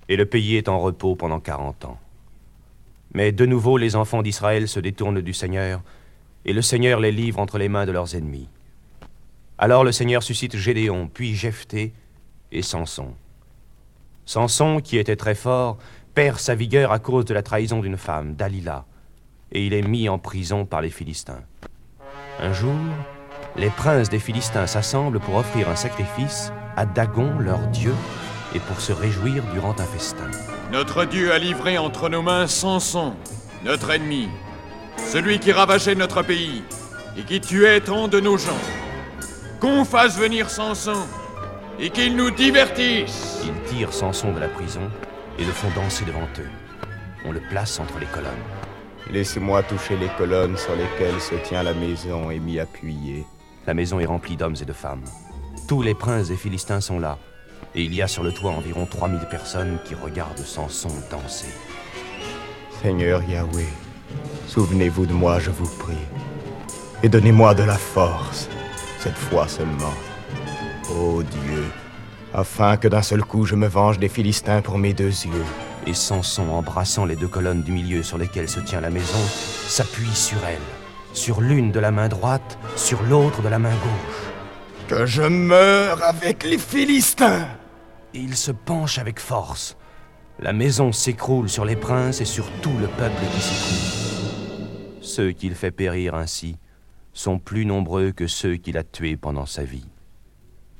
et le pays est en repos pendant 40 ans. Mais de nouveau, les enfants d'Israël se détournent du Seigneur, et le Seigneur les livre entre les mains de leurs ennemis. Alors le Seigneur suscite Gédéon, puis Jephthé et Samson. Samson, qui était très fort, perd sa vigueur à cause de la trahison d'une femme, Dalila, et il est mis en prison par les Philistins. Un jour, les princes des Philistins s'assemblent pour offrir un sacrifice à Dagon, leur dieu, et pour se réjouir durant un festin. Notre Dieu a livré entre nos mains Samson, notre ennemi, celui qui ravageait notre pays et qui tuait tant de nos gens. Qu'on fasse venir Samson et qu'il nous divertisse. Ils tirent Samson de la prison et le font danser devant eux. On le place entre les colonnes. Laissez-moi toucher les colonnes sur lesquelles se tient la maison et m'y appuyer. La maison est remplie d'hommes et de femmes. Tous les princes des Philistins sont là. Et il y a sur le toit environ 3000 personnes qui regardent Samson danser. Seigneur Yahweh, souvenez-vous de moi, je vous prie, et donnez-moi de la force, cette fois seulement. Ô Dieu, afin que d'un seul coup je me venge des Philistins pour mes 2 yeux. Et Samson, embrassant les 2 colonnes du milieu sur lesquelles se tient la maison, s'appuie sur elles, sur l'une de la main droite, sur l'autre de la main gauche. Que je meure avec les Philistins! Et il se penche avec force. La maison s'écroule sur les princes et sur tout le peuple qui s'y trouve. Ceux qu'il fait périr ainsi sont plus nombreux que ceux qu'il a tués pendant sa vie.